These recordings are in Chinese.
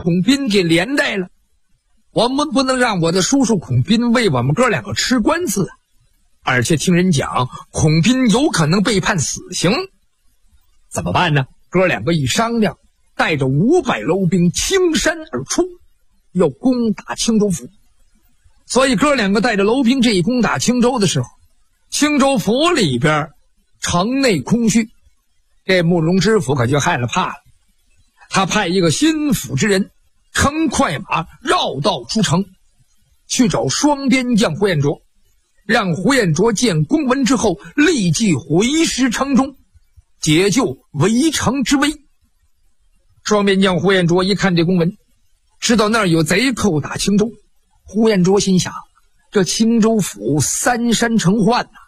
孔斌给连带了。我们不能让我的叔叔孔斌为我们哥两个吃官司，而且听人讲孔斌有可能被判死刑，怎么办呢？哥两个一商量，带着500楼兵倾山而出，要攻打青州府。所以哥两个带着楼兵这一攻打青州的时候，青州府里边城内空虚，这慕容知府可就害了怕了。他派一个心腹之人乘快马绕道出城，去找双边将胡彦卓，让胡彦卓见公文之后立即回师城中，解救围城之危。双边将胡彦卓一看这公文，知道那儿有贼寇打青州。胡彦卓心想，这青州府3山成患呐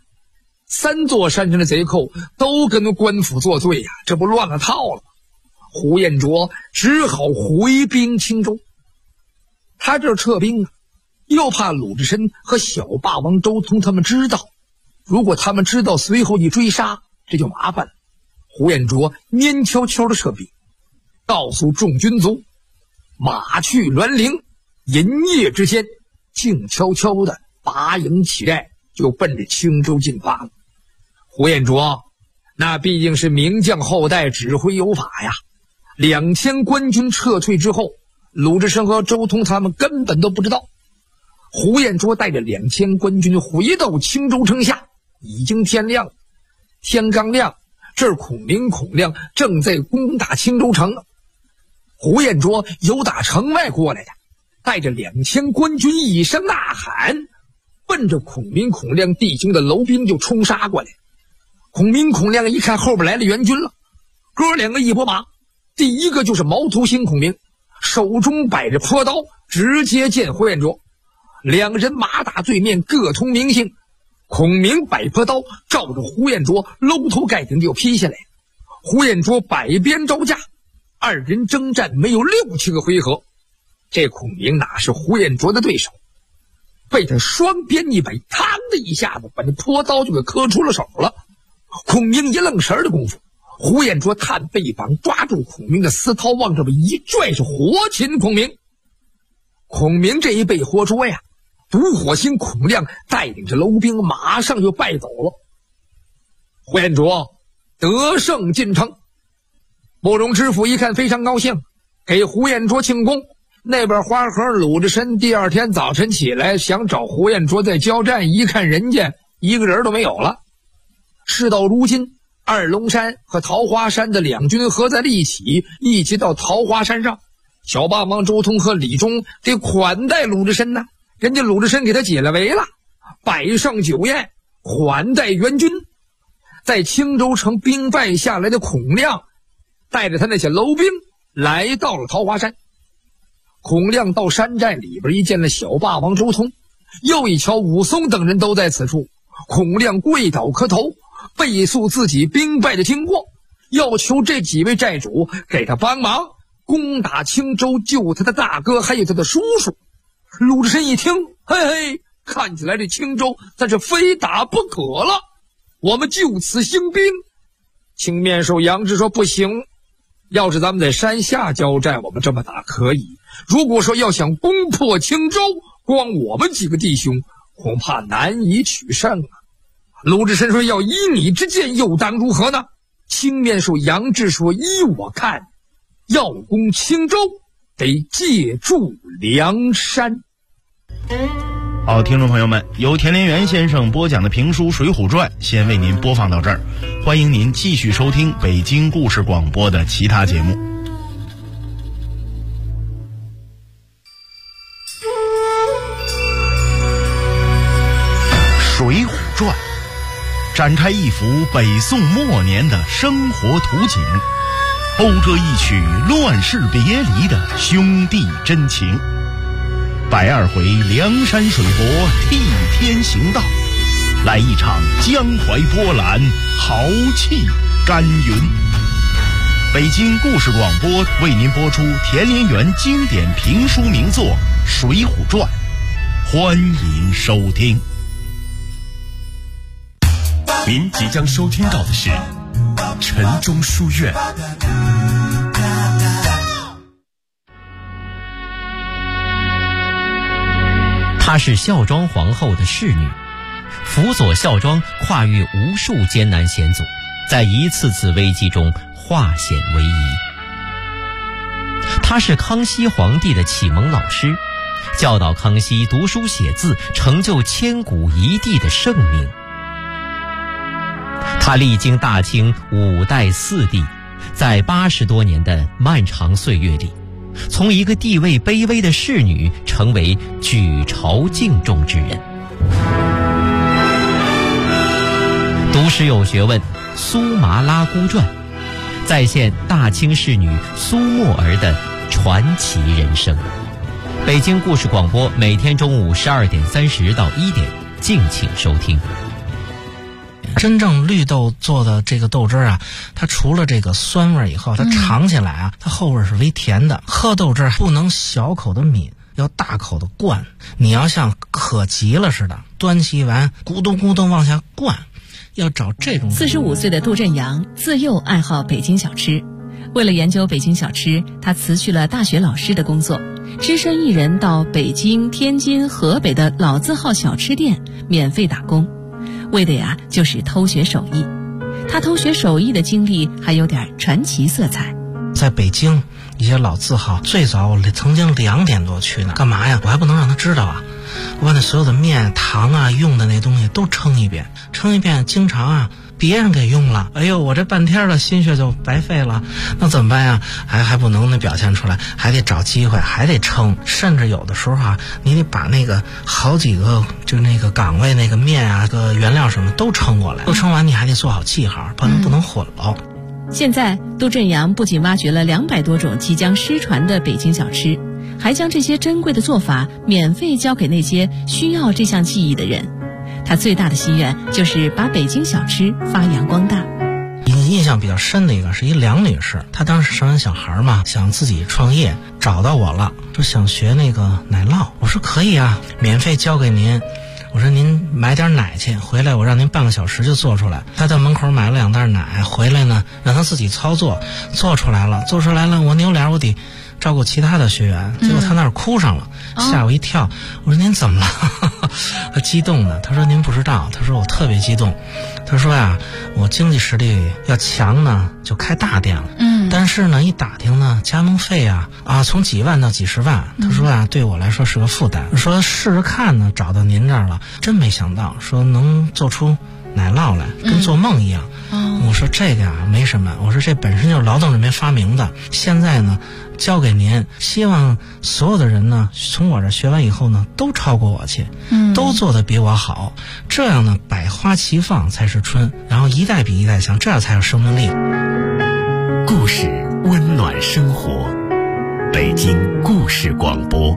，3座山上的贼寇都跟官府作对呀，这不乱了套了。胡彦卓只好回兵青州。他这撤兵啊，又怕鲁智深和小霸王周通他们知道，如果他们知道随后一追杀，这就麻烦了。胡彦卓蔫悄悄的撤兵，告诉众军卒，马去栾陵，银夜之间静悄悄的拔营起寨，就奔着青州进发了。胡彦卓那毕竟是名将后代，指挥有法呀。2000官军撤退之后，鲁智深和周通他们根本都不知道。胡彦卓带着2000官军回到青州城下，已经天亮了。天刚亮，这儿孔明孔亮正在攻打青州城。胡彦卓由打城外过来的，带着2000官军一声呐喊，奔着孔明孔亮弟兄的楼兵就冲杀过来。孔明孔亮一看后边来了援军了，哥两个一拨马，第一个就是毛头星孔明，手中摆着坡刀，直接见胡彦卓。2人马打对面，各通名姓。孔明摆坡刀，照着胡彦卓搂头盖顶就劈下来。胡彦卓摆鞭招架，2人征战没有6、7个回合，这孔明哪是胡彦卓的对手，被他双鞭一摆，嘡的一下子把那坡刀就给磕出了手了。孔明一愣神的功夫，胡彦卓探背膀，抓住孔明的丝绦，往这么一拽，是活擒孔明。孔明这一被活捉呀，独火星孔亮带领着楼兵马上就败走了。胡彦卓得胜进城，慕容知府一看非常高兴，给胡彦卓庆功。那边花盒鲁智深第2天早晨起来想找胡彦卓再交战，一看人家一个人都没有了。事到如今，二龙山和桃花山的2军合在了一起，一起到桃花山上。小霸王周通和李忠得款待鲁智深呢，人家鲁智深给他解了围了，摆上酒宴款待援军。在青州城兵败下来的孔亮带着他那些楼兵来到了桃花山。孔亮到山寨里边一见了小霸王周通，又一瞧武松等人都在此处，孔亮跪倒磕头，背诉自己兵败的经过，要求这几位寨主给他帮忙攻打青州，救他的大哥还有他的叔叔。鲁智深一听，嘿嘿，看起来这青州咱是非打不可了，我们就此兴兵。青面兽杨志说不行，要是咱们在山下交战，我们这么打可以，如果说要想攻破青州，光我们几个弟兄恐怕难以取胜啊。鲁智深说，要依你之见，又当如何呢？青面兽杨志说，依我看，要攻青州得借助梁山。 好，听众朋友们，由田连元先生播讲的评书《水浒传》先为您播放到这儿，欢迎您继续收听北京故事广播的其他节目。《水浒传》展开一幅北宋末年的生活图景，勾勒一曲乱世别离的兄弟真情。102回梁山水泊替天行道，来一场江淮波澜，豪气干云。北京故事广播为您播出田连元经典评书名作《水浒传》，欢迎收听。 您即将收听到的是城中书院。 她是孝庄皇后的侍女，辅佐孝庄跨越无数艰难险阻，在一次次危机中化险为夷。她是康熙皇帝的启蒙老师，教导康熙读书写字，成就千古一帝的盛名。她历经大清5代4帝，在80多年的漫长岁月里，从一个地位卑微的侍女成为举朝敬重之人。读史有学问，苏麻拉姑传再现大清侍女苏沫儿的传奇人生。北京故事广播每天中午12点30到1点，敬请收听。 真正绿豆做的这个豆汁啊，它除了这个酸味以后，它尝起来啊，它后味是微甜的。喝豆汁不能小口的抿，要大口的灌。你要像渴急了似的，端起碗咕咚咕咚往下灌，要找这种。 45岁的杜振阳自幼爱好北京小吃，为了研究北京小吃，他辞去了大学老师的工作，只身一人到北京、天津、河北的老字号小吃店免费打工，为的呀就是偷学手艺。他偷学手艺的经历还有点传奇色彩。 在北京一些老字号，最早我曾经2点多去呢，干嘛呀？我还不能让他知道啊！我把那所有的面、糖啊、用的那东西都称一遍，经常啊别人给用了，哎呦，我这半天的心血就白费了，那怎么办呀？还不能表现出来，还得找机会，还得称，甚至有的时候啊，你得把那个好几个就那个岗位那个面啊、个原料什么都称过来，都称完你还得做好记号，不能混了。 现在杜振阳不仅挖掘了200多种即将失传的北京小吃，还将这些珍贵的做法免费教给那些需要这项技艺的人。他最大的心愿就是把北京小吃发扬光大。 印象比较深的一个是一梁女士，她当时生完小孩嘛，想自己创业，找到我了，说想学那个奶酪。我说可以啊，免费教给您。我说您买点奶去，回来我让您半个小时就做出来。他到门口买了2袋奶，回来呢让他自己操作，做出来了，我扭脸我得照顾其他的学员，结果他那儿哭上了，吓我一跳。我说您怎么了？他激动的，他说您不知道，他说我特别激动，他说呀，我经济实力要强呢，就开大店了。但是呢，一打听呢，加盟费啊从几万到几十万，他说啊，对我来说是个负担。说试试看呢，找到您这儿了，真没想到，说能做出奶酪来，跟做梦一样。我说这个啊没什么，我说这本身就是劳动人民发明的，现在呢交给您，希望所有的人呢从我这学完以后呢都超过我去，都做得比我好，这样呢百花齐放才是春，然后一代比一代强，这样才有生命力。 故事温暖生活，北京故事广播。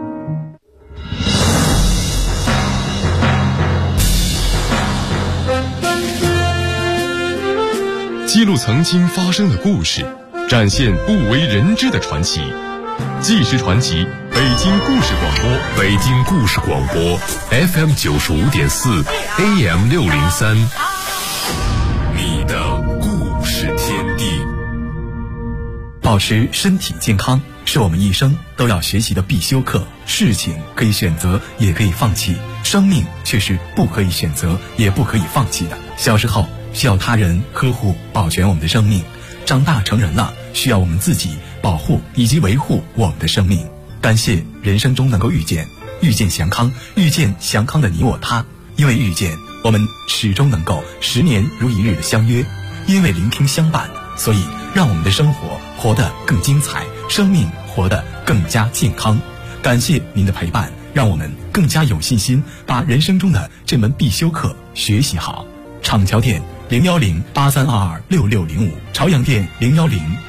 记录曾经发生的故事，展现不为人知的传奇。纪实传奇，北京故事广播，北京故事广播 FM 95.4 AM 603，你的故事天地。 保持身体健康是我们一生都要学习的必修课。事情可以选择，也可以放弃，生命却是不可以选择，也不可以放弃的。小时候需要他人呵护保全我们的生命，长大成人了需要我们自己保护以及维护我们的生命。感谢人生中能够遇见祥康，遇见祥康的你我他。因为遇见，我们始终能够10年如一日的相约；因为聆听相伴，所以让我们的生活活得更精彩，生命活得更加健康。感谢您的陪伴，让我们更加有信心把人生中的这门必修课学习好。厂桥店01083226605，朝阳店010